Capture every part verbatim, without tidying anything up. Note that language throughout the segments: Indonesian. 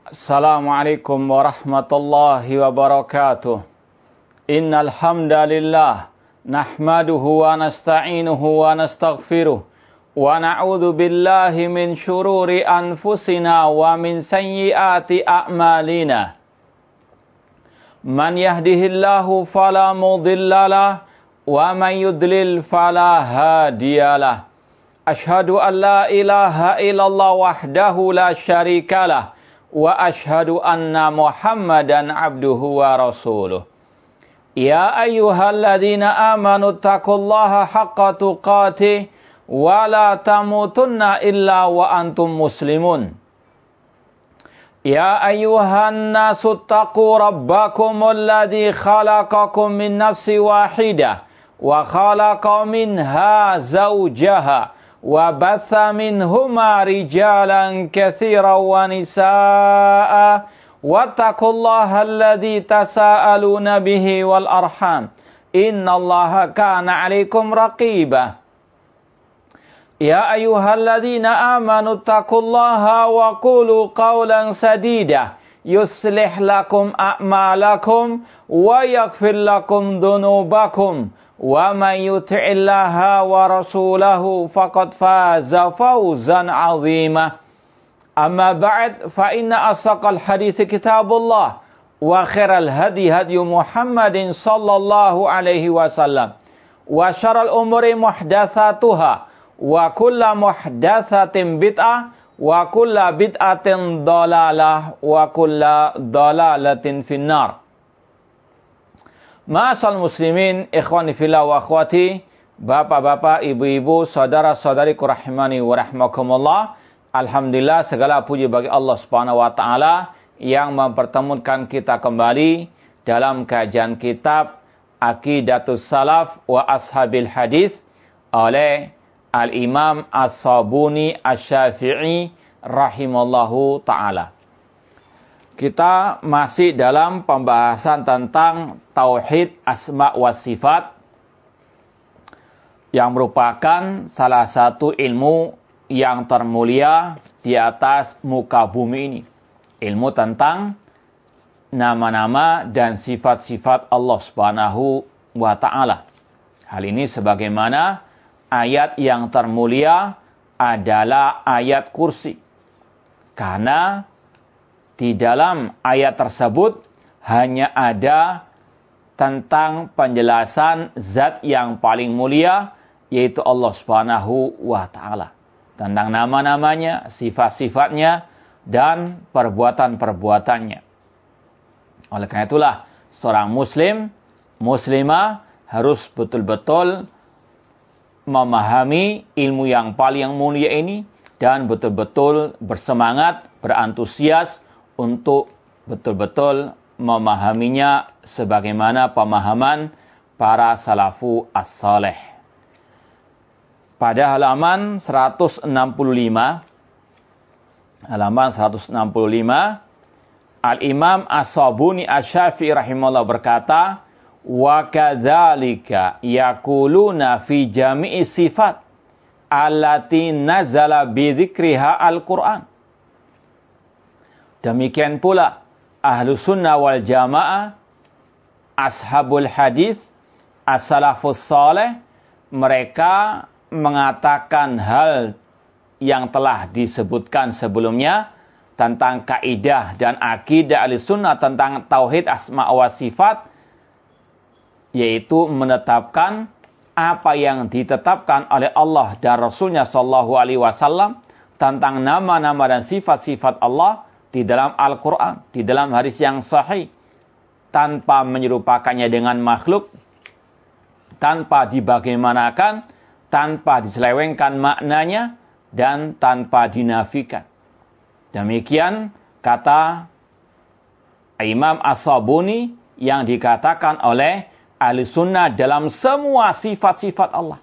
Assalamualaikum warahmatullahi wabarakatuh. Innal hamdalillah nahmaduhu wa nasta'inuhu wa nastaghfiruh wa na'udzu billahi min syururi anfusina wa min sayyiati a'malina. Man yahdihillahu fala mudhillalah wa man yudlil fala hadiyalah. Ashhadu an la ilaha illallah wahdahu la syarikalah wa ashhadu anna Muhammadan abduhu wa rasuluh. Ya ayyuhalladzina amanu taqullaha haqqa tuqatih wa la tamutunna illa wa antum muslimun. Ya ayyuhan nasu taqu rabbakumul ladzi khalaqakum min nafsin wahidah wa khalaqa minha zawjaha wa batha minhuma rijalan katsiran wa nisaa'a wattaqullaha alladzi tasaaluna bihi wal arham innallaha kana 'alaikum raqiba. Ya ayyuhalladzina amanu taqullaha wa qulu qawlan sadida yuslih lakum a'malakum wa yaghfir lakum dhunubakum wa man yuti'illaha wa rasulahu faqad faza fawzan 'azima. Amma ba'd, fa inna asaqal hadits kitabullah wa khairal hadi hadi Muhammadin sallallahu alaihi wasallam wa syarrul umuri muhdatsatuha wa kullu muhdatsatin bid'ah wa kullu bid'atin dhalalah wa kullu dhalalatin finnar. Ma'asal muslimin, ikhwani fillah wa akhwati, bapak-bapak, ibu-ibu, saudara-saudariku rahimani wa rahmakumullah. Alhamdulillah, segala puji bagi Allah Subhanahu wa taala yang mempertemukan kita kembali dalam kajian kitab Aqidatus Salaf wa Ashabil Hadis oleh Al-Imam As-Sabuni Asy-Syafi'i rahimallahu taala. Kita masih dalam pembahasan tentang tauhid asma wa sifat yang merupakan salah satu ilmu yang termulia di atas muka bumi ini. Ilmu tentang nama-nama dan sifat-sifat Allah Subhanahu wa taala. Hal ini sebagaimana ayat yang termulia adalah ayat kursi. Karena di dalam ayat tersebut hanya ada tentang penjelasan zat yang paling mulia, yaitu Allah Subhanahu wa taala. Tentang nama-namanya, sifat-sifatnya, dan perbuatan-perbuatannya. Oleh karena itulah, seorang muslim, muslimah harus betul-betul memahami ilmu yang paling mulia ini dan betul-betul bersemangat, berantusias untuk betul-betul memahaminya sebagaimana pemahaman para salafu as-saleh. Pada halaman seratus enam puluh lima, halaman seratus enam puluh lima, Al-Imam As-Sabuni Asy-Syafi'i rahimahullah berkata, wa kadzalika yaquluna fi jami'i sifat allati nazala bi dzikriha al-Qur'an. Demikian pula Ahlus Sunnah wal Jamaah, Ashabul Hadis, As-Salafus Saleh, mereka mengatakan hal yang telah disebutkan sebelumnya tentang kaidah dan akidah Ahlussunnah tentang tauhid asma wa sifat, yaitu menetapkan apa yang ditetapkan oleh Allah dan Rasulnya Shallallahu Alaihi Wasallam tentang nama-nama dan sifat-sifat Allah di dalam Al-Quran, di dalam hadis yang sahih, tanpa menyerupakannya dengan makhluk, tanpa dibagaimanakan, tanpa diselewengkan maknanya, dan tanpa dinafikan. Demikian kata Imam As-Sabuni yang dikatakan oleh Ahlussunnah dalam semua sifat-sifat Allah.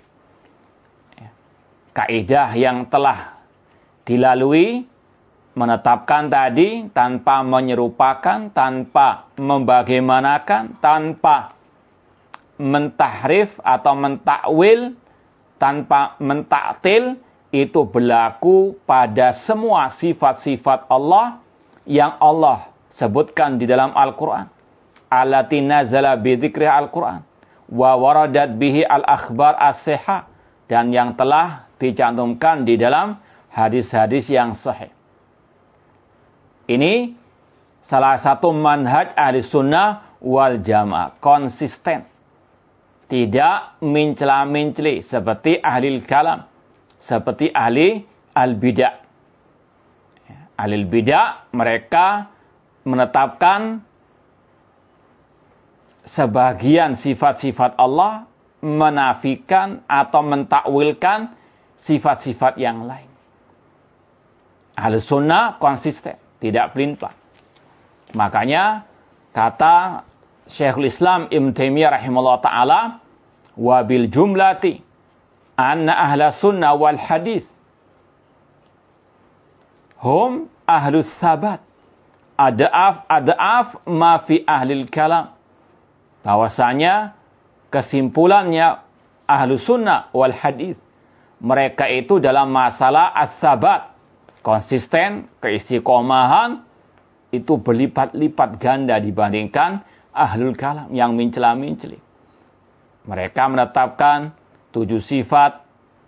Kaidah yang telah dilalui menetapkan tadi tanpa menyerupakan, tanpa membagaimanakan, tanpa mentahrif atau mentakwil, tanpa mentaktil, itu berlaku pada semua sifat-sifat Allah yang Allah sebutkan di dalam Al-Quran. Allati nazala bi dzikri Al-Quran. Wa waradat bihi al-akhbar as-sihah. Dan yang telah dicantumkan di dalam hadis-hadis yang sahih. Ini salah satu manhaj ahli sunnah wal jamaah. Konsisten. Tidak mencela-menceli seperti ahli kalam. Seperti ahli al-bidah. Ahli al-bidah mereka menetapkan sebagian sifat-sifat Allah, menafikan atau mentakwilkan sifat-sifat yang lain. Ahli sunnah konsisten, tidak pelin-pelan. Makanya kata Syekhul Islam Ibnu Taimiyah rahimahullah ta'ala, wa bil jumlati anna ahla sunnah wal hadis hum ahlus sabat ada'af ada'af ma fi ahlil kalam. Bahwasanya kesimpulannya ahlu sunnah wal hadis, mereka itu dalam masalah as-sabat, konsisten, keistiqomahan, itu berlipat-lipat ganda dibandingkan ahlul kalam yang mencela-menceli. Mereka menetapkan tujuh sifat,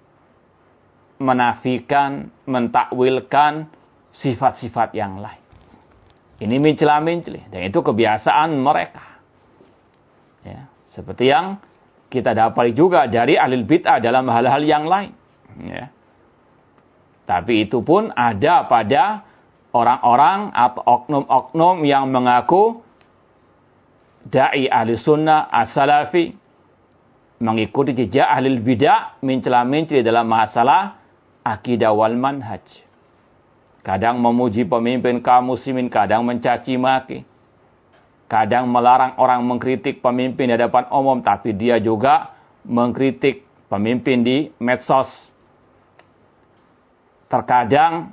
menafikan, mentakwilkan sifat-sifat yang lain. Ini mencela-menceli, dan itu kebiasaan mereka. Ya, seperti yang kita dapat juga dari ahli bid'ah dalam hal-hal yang lain. Ya. Tapi itu pun ada pada orang-orang atau oknum-oknum yang mengaku da'i ahli sunnah as-salafi, mengikuti jejak ahli bid'ah, mencela-menceli dalam masalah akidah wal manhaj. Kadang memuji pemimpin kaum muslimin, kadang mencaci maki. Kadang melarang orang mengkritik pemimpin di hadapan umum, tapi dia juga mengkritik pemimpin di medsos. Terkadang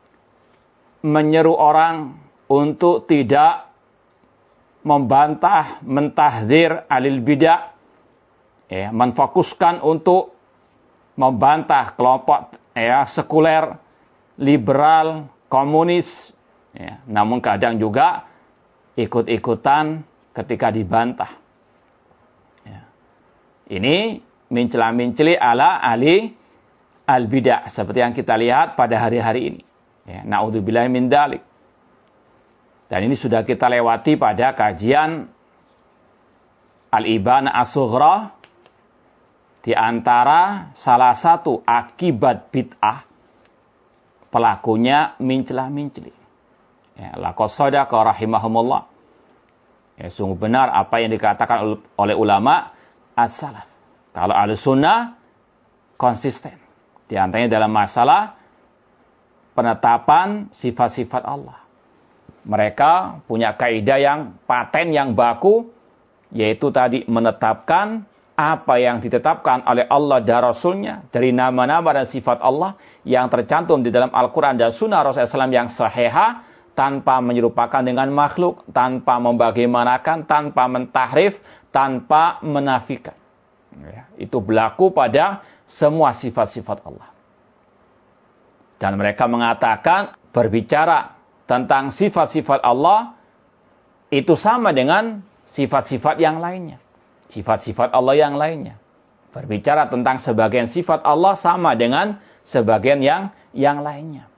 menyeru orang untuk tidak membantah, mentahdzir alil bidah, ya, menfokuskan untuk membantah kelompok ya, sekuler, liberal, komunis. Ya, namun kadang juga ikut-ikutan ketika dibantah. Ya. Ini mencela-menceli ala ahli al-bidah seperti yang kita lihat pada hari-hari ini. Ya, na'udzubillahi min dzalik. Dan ini sudah kita lewati pada kajian Al-Ibana As-Sughra, di antara salah satu akibat bid'ah pelakunya mencela-menceli. Ya, laqad sadaqa rahimahumullah. Ya, sungguh benar apa yang dikatakan oleh ulama as-salaf. Kalau ahli sunnah konsisten. Di antaranya dalam masalah penetapan sifat-sifat Allah. Mereka punya kaidah yang paten, yang baku, yaitu tadi menetapkan apa yang ditetapkan oleh Allah dan Rasulnya dari nama-nama dan sifat Allah yang tercantum di dalam Al-Quran dan Sunnah Rasulullah shallallahu alaihi wasallam yang sahihah, tanpa menyerupakan dengan makhluk, tanpa membagaimanakan, tanpa mentahrif, tanpa menafikan. Ya, itu berlaku pada semua sifat-sifat Allah. Dan mereka mengatakan berbicara tentang sifat-sifat Allah itu sama dengan sifat-sifat yang lainnya. Sifat-sifat Allah yang lainnya. Berbicara tentang sebagian sifat Allah sama dengan sebagian yang yang lainnya.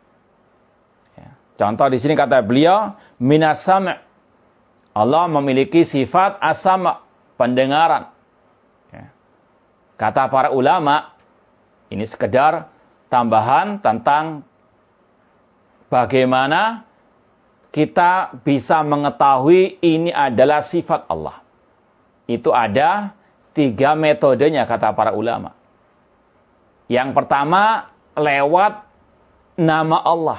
Contoh di sini kata beliau, minas sam'. Allah memiliki sifat as-sam', pendengaran. Ya. Kata para ulama, ini sekedar tambahan tentang bagaimana kita bisa mengetahui ini adalah sifat Allah. Itu ada tiga metodenya kata para ulama. Yang pertama, lewat nama Allah.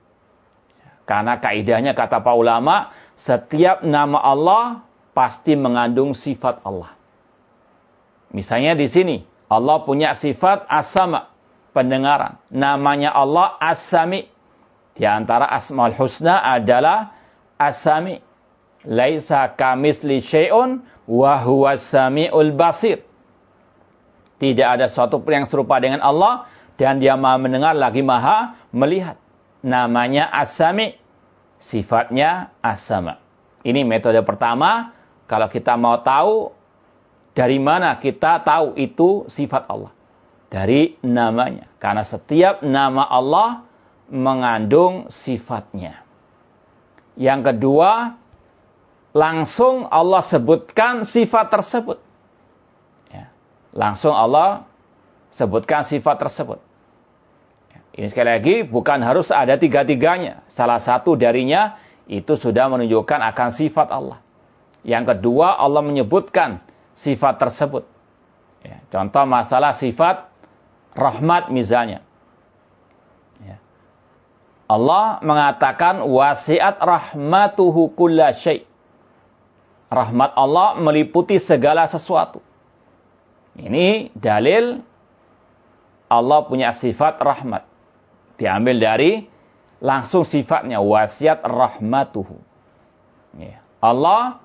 Karena kaidahnya kata para ulama, setiap nama Allah pasti mengandung sifat Allah. Misalnya di sini, Allah punya sifat as-sama', pendengaran. Namanya Allah as-sami'. Di antara asmaul husna adalah as-sami'. Laisa kamisli syai'un wa huwas sami'ul basir. Tidak ada sesuatu pun yang serupa dengan Allah dan dia maha mendengar lagi maha melihat. Namanya as-sami'. sifatnya as-sama. Ini metode pertama. Kalau kita mau tahu dari mana kita tahu itu sifat Allah. Dari namanya. Karena setiap nama Allah mengandung sifatnya. Yang kedua, langsung Allah sebutkan sifat tersebut. Ya. Langsung Allah sebutkan sifat tersebut. Ya. Ini sekali lagi bukan harus ada tiga-tiganya. Salah satu darinya itu sudah menunjukkan akan sifat Allah. Yang kedua, Allah menyebutkan sifat tersebut. Ya. Contoh masalah sifat rahmat misalnya. Ya. Allah mengatakan wasi'at rahmatuhu kulla syai'. Rahmat Allah meliputi segala sesuatu. Ini dalil Allah punya sifat rahmat. Diambil dari langsung sifatnya wasi'at rahmatuhu. Ya. Allah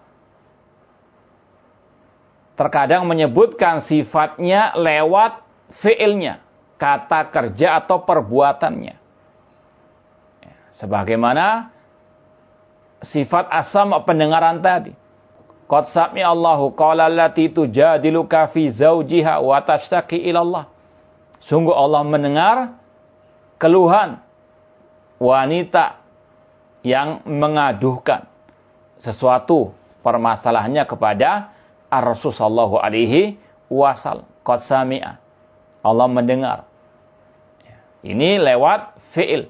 terkadang menyebutkan sifatnya lewat fi'ilnya, kata kerja atau perbuatannya. Ya, sebagaimana sifat asam pendengaran tadi. Qad sami'a Allahu qala allati tujadiluka fi zawjiha wa tashtaki ila Allah. Sungguh Allah mendengar keluhan wanita yang mengaduhkan sesuatu permasalahannya kepada Ar-Rasul sallallahu alaihi wasallam. Qad sami'a. Allah mendengar. Ini lewat fi'il.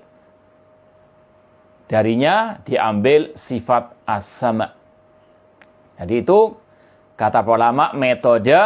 Darinya diambil sifat as-sama. Jadi itu kata ulama metode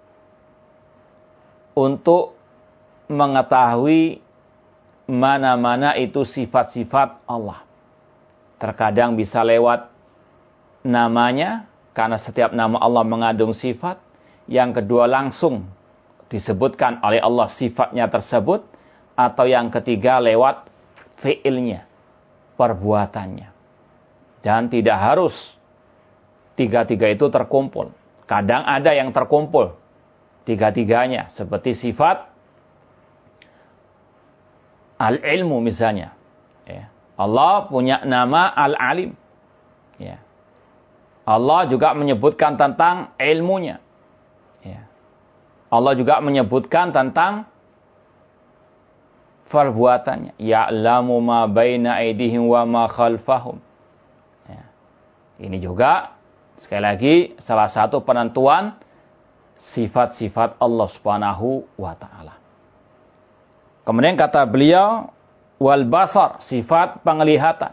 untuk mengetahui mana-mana itu sifat-sifat Allah. Terkadang bisa lewat namanya, karena setiap nama Allah mengandung sifat. Yang kedua langsung disebutkan oleh Allah sifatnya tersebut. Atau yang ketiga lewat fi'ilnya, perbuatannya. Dan tidak harus tiga-tiga itu terkumpul. Kadang ada yang terkumpul tiga-tiganya. Seperti sifat al-ilmu misalnya. Ya. Allah punya nama al-alim. Ya. Allah juga menyebutkan tentang ilmunya. Ya. Allah juga menyebutkan tentang perbuatannya. Ya'lamu ma baina aydihim wa ma khalfahum. Ya. Ini juga sekali lagi salah satu penentuan sifat-sifat Allah Subhanahu wa taala. Kemudian kata beliau wal basar, sifat penglihatan.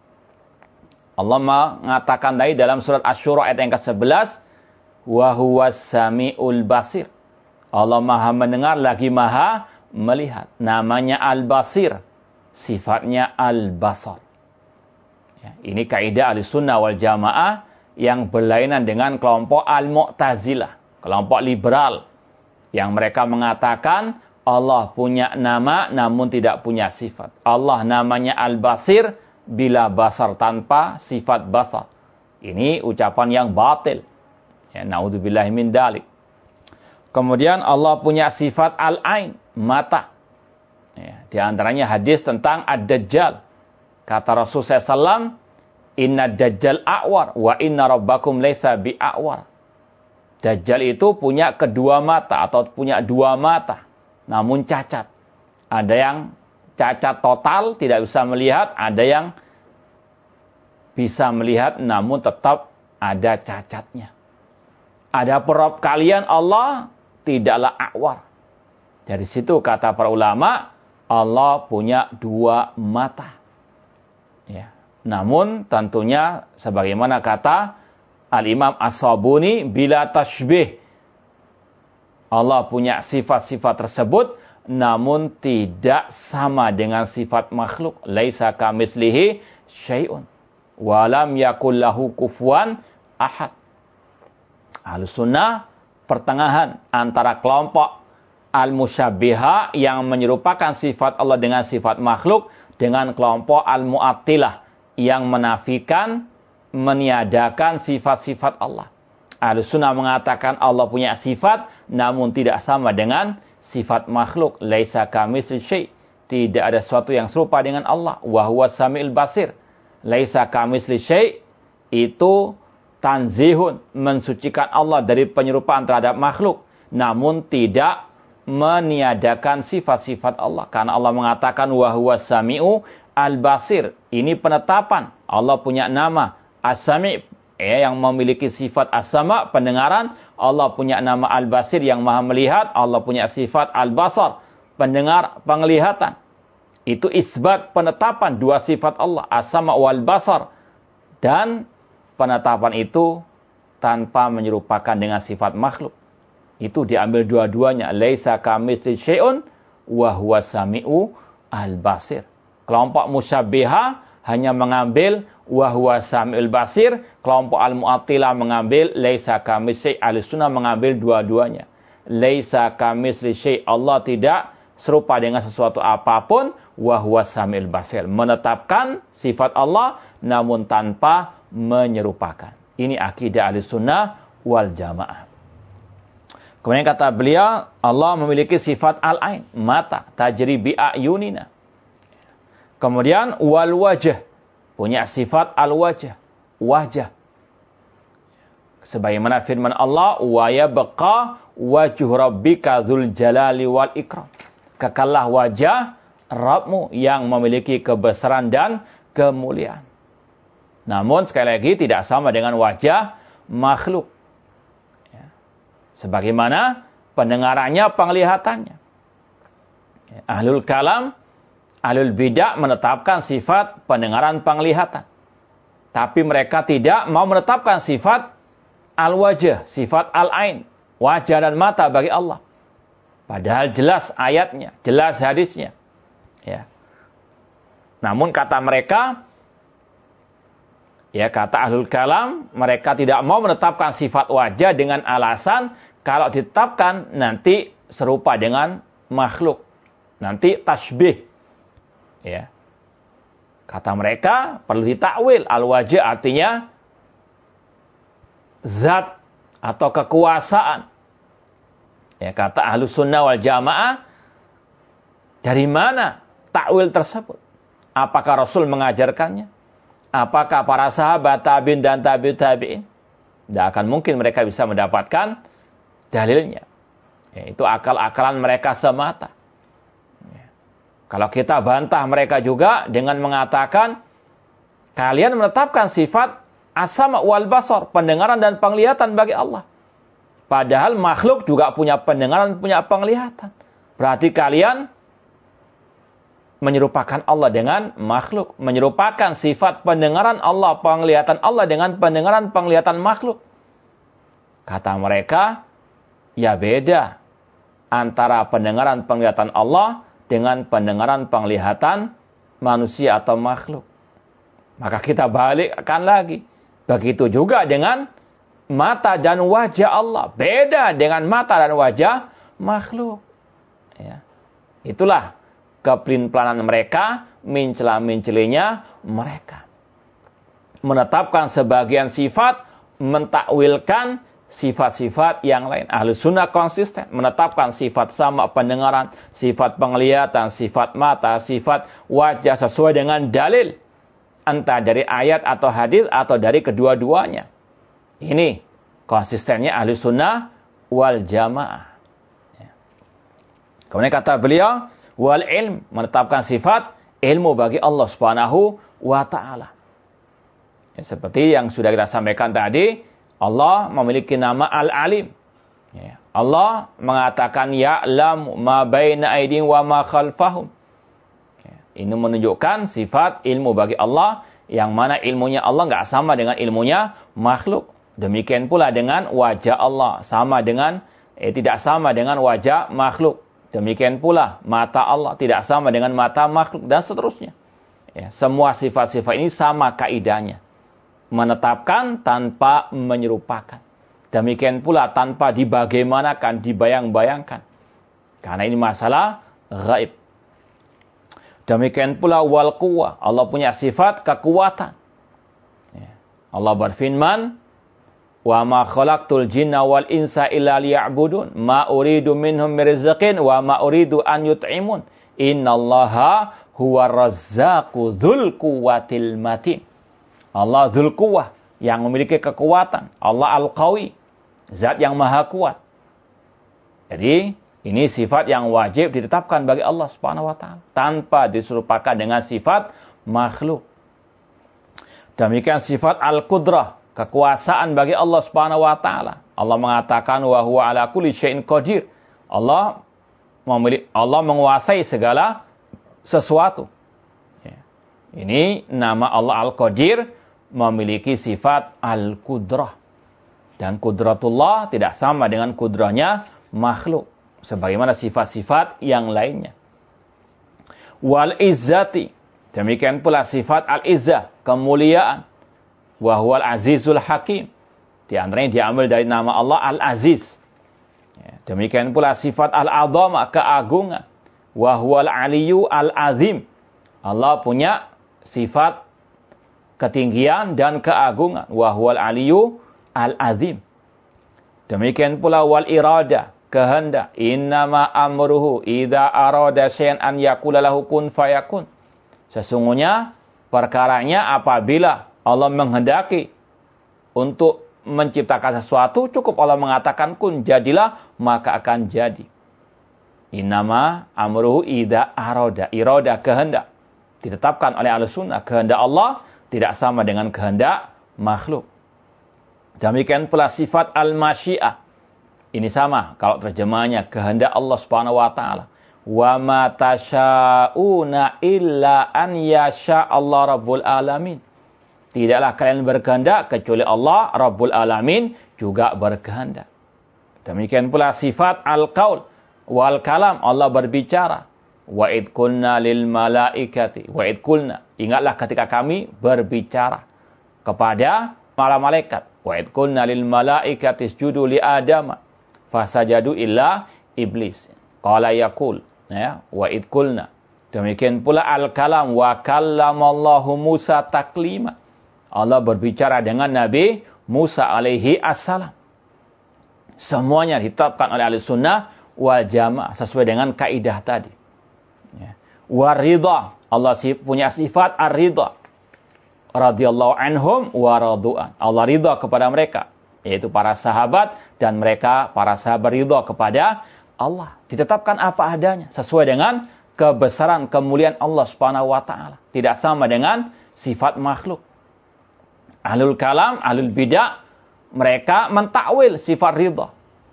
Allah mengatakan tadi dalam surat Asy-Syura ayat yang ke sebelas, wa huwas samiul basir. Allah Maha mendengar lagi Maha melihat. Namanya Al-Basir, sifatnya Al-Basar. Ya, ini kaidah Ahlussunnah wal Jamaah yang berlainan dengan kelompok Al-Mu'tazilah, kelompok liberal yang mereka mengatakan Allah punya nama namun tidak punya sifat. Allah namanya Al-Basir bila basar, tanpa sifat basar. Ini ucapan yang batil. Ya, naudzubillahi min dalik. Kemudian Allah punya sifat al-ain, mata. Ya, di antaranya hadis tentang ad-dajjal. Kata Rasulullah sallallahu alaihi wasallam, inna dajjal a'war wa inna rabbakum laysa bi'a'war. Dajjal itu punya kedua mata atau punya dua mata, namun cacat. Ada yang cacat total, tidak bisa melihat. Ada yang bisa melihat, namun tetap ada cacatnya. Ada perab kalian Allah tidaklah a'war. Dari situ kata para ulama, Allah punya dua mata. Ya. Namun tentunya sebagaimana kata Al-Imam As-Sabuni, bila tashbih. Allah punya sifat-sifat tersebut, namun tidak sama dengan sifat makhluk. Laisa kamislihi syai'un. Walam yakul lahu kufuwan ahad. Ahlussunnah pertengahan antara kelompok al-musyabbiha yang menyerupakan sifat Allah dengan sifat makhluk, dengan kelompok al-mu'attilah yang menafikan, meniadakan sifat-sifat Allah. Ahlussunnah mengatakan Allah punya sifat namun tidak sama dengan sifat makhluk. Laisa kamitslihi syai'. Tidak ada sesuatu yang serupa dengan Allah. Wa huwas samiul basir. laisa kamitsli syai' itu tanzihun, mensucikan Allah dari penyerupaan terhadap makhluk, namun tidak meniadakan sifat-sifat Allah. Karena Allah mengatakan wa huwas sami'u al-basir. Ini penetapan. Allah punya nama As-Sami', ya, yang memiliki sifat As-Sama', pendengaran. Allah punya nama Al-Basir, yang maha melihat. Allah punya sifat Al-Basar, pendengar, penglihatan. Itu isbat penetapan dua sifat Allah, As-Sama' wal Basar. Dan penetapan itu tanpa menyerupakan dengan sifat makhluk. Itu diambil dua-duanya. Laisa kamitsli syai'un wa huwas sami'u al-basir. Kelompok musyabbiha hanya mengambil wa huwas sami'ul basir. Kelompok al-mu'attilah mengambil laisa kamitsli syai'. Ahlussunnah mengambil dua-duanya. Laisa kamitsli syai', Allah tidak serupa dengan sesuatu apapun. Wa huwas sami'ul basir, menetapkan sifat Allah namun tanpa menyerupakan. Ini akidah Ahlussunnah wal Jamaah. Kemudian kata beliau, Allah memiliki sifat al-ain, mata, tajri bi a'yunina. Kemudian wal wajh, punya sifat al-wajh, wajah. Sebagaimana firman Allah, wa yabqa wajhu rabbika dzul jalali wal ikram. Kekallah wajah Rabbmu yang memiliki kebesaran dan kemuliaan. Namun sekali lagi tidak sama dengan wajah makhluk. Sebagaimana pendengarannya, penglihatannya. Ahlul kalam, ahlul bidah menetapkan sifat pendengaran, penglihatan. Tapi mereka tidak mau menetapkan sifat al-wajh, sifat al-ain, wajah dan mata bagi Allah. Padahal jelas ayatnya, jelas hadisnya. Ya. Namun kata mereka, ya kata ahlul kalam, mereka tidak mau menetapkan sifat wajah dengan alasan kalau ditetapkan nanti serupa dengan makhluk. Nanti tasbih. Ya. Kata mereka perlu ditakwil. Al-wajah artinya zat atau kekuasaan. Ya, kata Ahlussunnah wal Jamaah, dari mana takwil tersebut? Apakah Rasul mengajarkannya? Apakah para sahabat tabi'in dan tabi'ut tabi'in? Tidak akan mungkin mereka bisa mendapatkan dalilnya. Ya, itu akal-akalan mereka semata. Ya. Kalau kita bantah mereka juga dengan mengatakan, kalian menetapkan sifat as-sama' wal basar, pendengaran dan penglihatan bagi Allah. Padahal makhluk juga punya pendengaran, punya penglihatan. Berarti kalian menyerupakan Allah dengan makhluk. Menyerupakan sifat pendengaran Allah, penglihatan Allah dengan pendengaran, penglihatan makhluk. Kata mereka, ya beda antara pendengaran, penglihatan Allah dengan pendengaran, penglihatan manusia atau makhluk. Maka kita balikkan lagi. Begitu juga dengan mata dan wajah Allah. Beda dengan mata dan wajah makhluk. Ya. Itulah kepelin-pelanan mereka, mencela-mencelinya mereka. Menetapkan sebagian sifat, mentakwilkan sifat-sifat yang lain. Ahlussunnah konsisten menetapkan sifat sama pendengaran, sifat penglihatan, sifat mata, sifat wajah sesuai dengan dalil. Entah dari ayat atau hadis atau dari kedua-duanya. Ini konsistennya Ahlussunnah wal Jamaah. Kemudian kata beliau, wal ilm, menetapkan sifat ilmu bagi Allah Subhanahu wa taala. Ya, seperti yang sudah kita sampaikan tadi, Allah memiliki nama Al-Alim. Ya, Allah mengatakan ya'lam ma baina aydihim wa ma khalfahum. Ya, ini menunjukkan sifat ilmu bagi Allah, yang mana ilmunya Allah enggak sama dengan ilmunya makhluk. Demikian pula dengan wajah Allah, sama dengan eh, tidak sama dengan wajah makhluk. Demikian pula mata Allah tidak sama dengan mata makhluk, dan seterusnya. Ya, semua sifat-sifat ini sama kaidahnya. Menetapkan tanpa menyerupakan. Demikian pula tanpa dibagaimanakan, dibayang-bayangkan. Karena ini masalah gaib. Demikian pula wal quwwah. Allah punya sifat kekuatan. Ya. Allah berfirman, wa ma khalaqtul jinna wal insa illa liya'budun ma uridu minhum min rizqin wa ma uridu an yut'imun innallaha huwa razzaqu dzul quwwatil matin. Allah Dzul Quwwah, yang memiliki kekuatan. Allah Al-Qawi, zat yang maha kuat. Jadi, ini sifat yang wajib ditetapkan bagi Allah Subhanahu wa taala tanpa diserupakan dengan sifat makhluk. Demikian sifat Al-Qudrah, kekuasaan bagi Allah Subhanahu wa taala. Allah mengatakan wa huwa ala kulli syai'in qadir. Allah memiliki, Allah menguasai segala sesuatu. Ya. Ini nama Allah Al-Qadir memiliki sifat Al-Qudrah. Dan kudratullah tidak sama dengan kudrahnya makhluk. Sebagaimana sifat-sifat yang lainnya. Wal izzati. Demikian pula sifat al-izzah, kemuliaan. Wa huwal azizul hakim. Di antaranya diambil dari nama Allah Al-Aziz. Ya, demikian pula sifat al-azama, keagungan. Wa huwal aliyu al-azim. Allah punya sifat ketinggian dan keagungan. Wa huwal aliyu al-azim. Demikian pula wal irada, kehendak. Innama amruhu idza arada syai'an an yaqula lahu kun fayakun. Sesungguhnya perkaranya apabila Allah menghendaki untuk menciptakan sesuatu, cukup Allah mengatakan kun, jadilah, maka akan jadi. Innama amruhu idza arada, irada, kehendak. Ditetapkan oleh Ahlussunnah, kehendak Allah tidak sama dengan kehendak makhluk. Demikian pula sifat al-masyiah. Ini sama kalau terjemahnya kehendak Allah Subhanahu wa taala. Wa ma tasya'una illa an yasha Allah Rabbul Alamin. Tidaklah kalian berkehendak kecuali Allah Rabbul Alamin juga berkehendak. Demikian pula sifat al-qaul wal kalam, Allah berbicara. Wa id qulna lil malaikati, wa id qulna, ingatlah ketika kami berbicara kepada para malaikat. Wa id qulna lil malaikati isjudu li adama fasajadu illa iblis. Qala yaqul, ya, wa id qulna. Demikian pula al-kalam wa kallamallahu Musa taklima. Allah berbicara dengan Nabi Musa alaihi assalam. Semuanya ditetapkan oleh Ahlussunnah wal Jamaah sesuai dengan kaidah tadi. Ya. Wa ridha, Allah punya sifat ar-ridha. Radhiyallahu anhum wa radu'an. Allah ridha kepada mereka, yaitu para sahabat, dan mereka para sahabat ridha kepada Allah. Ditetapkan apa adanya sesuai dengan kebesaran kemuliaan Allah Subhanahu wa taala. Tidak sama dengan sifat makhluk. Ahlul kalam, ahlul bidah, mereka mentakwil sifat ridha.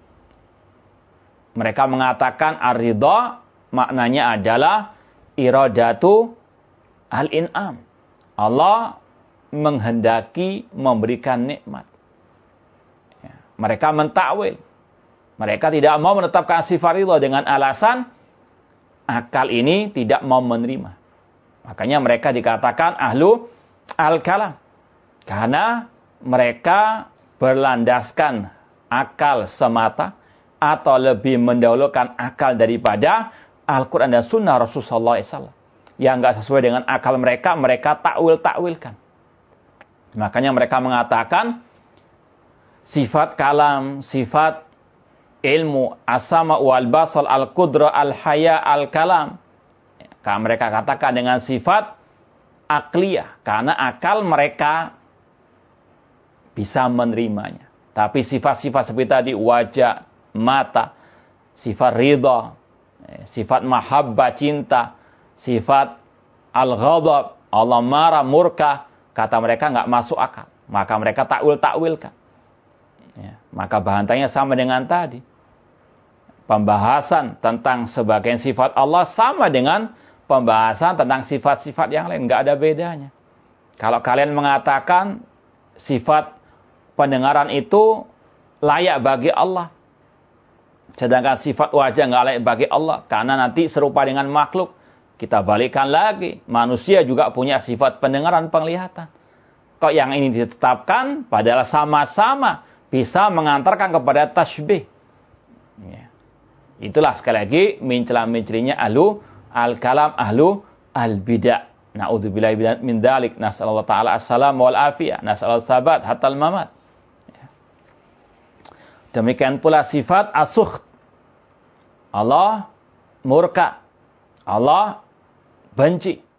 Mereka mengatakan ar-ridha maknanya adalah iradatu al-in'am. Allah menghendaki memberikan nikmat. Ya. Mereka mentakwil. Mereka tidak mau menetapkan sifat ridha dengan alasan akal ini tidak mau menerima. Makanya mereka dikatakan ahlu al-kalam. Karena mereka berlandaskan akal semata atau lebih mendahulukan akal daripada Al-Quran dan Sunnah Rasulullah shallallahu alaihi wasallam. Yang nggak sesuai dengan akal mereka, mereka takwil-takwilkan. Makanya mereka mengatakan sifat kalam, sifat ilmu, as-sama wal basal, al-qudra, al-haya, al-kalam. Mereka katakan dengan sifat akliyah. Karena akal mereka bisa menerimanya. Tapi sifat-sifat seperti tadi, wajah, mata, sifat ridha, sifat mahabbah, cinta, sifat al-ghadab, Allah marah, murka, kata mereka nggak masuk akal. Maka mereka takwil-takwilkan. Ya, maka bahantanya sama dengan tadi. Pembahasan tentang sebagian sifat Allah sama dengan pembahasan tentang sifat-sifat yang lain. Nggak ada bedanya. Kalau kalian mengatakan sifat pendengaran itu layak bagi Allah, sedangkan sifat wajah nggak layak bagi Allah karena nanti serupa dengan makhluk, kita balikkan lagi. Manusia juga punya sifat pendengaran, penglihatan. Kok yang ini ditetapkan padahal sama-sama bisa mengantarkan kepada tasybih. Ya. Itulah sekali lagi mencela-mencelinya ahlu al-kalam, ahlu al-bidah. Na'udzubillahi min dzalik. Nas'alullah ta'ala as-salam wal afiyah. Nas'alullah sabat hatta al-mamat. Demikian pula sifat as-sukht. Allah murka. Allah benci.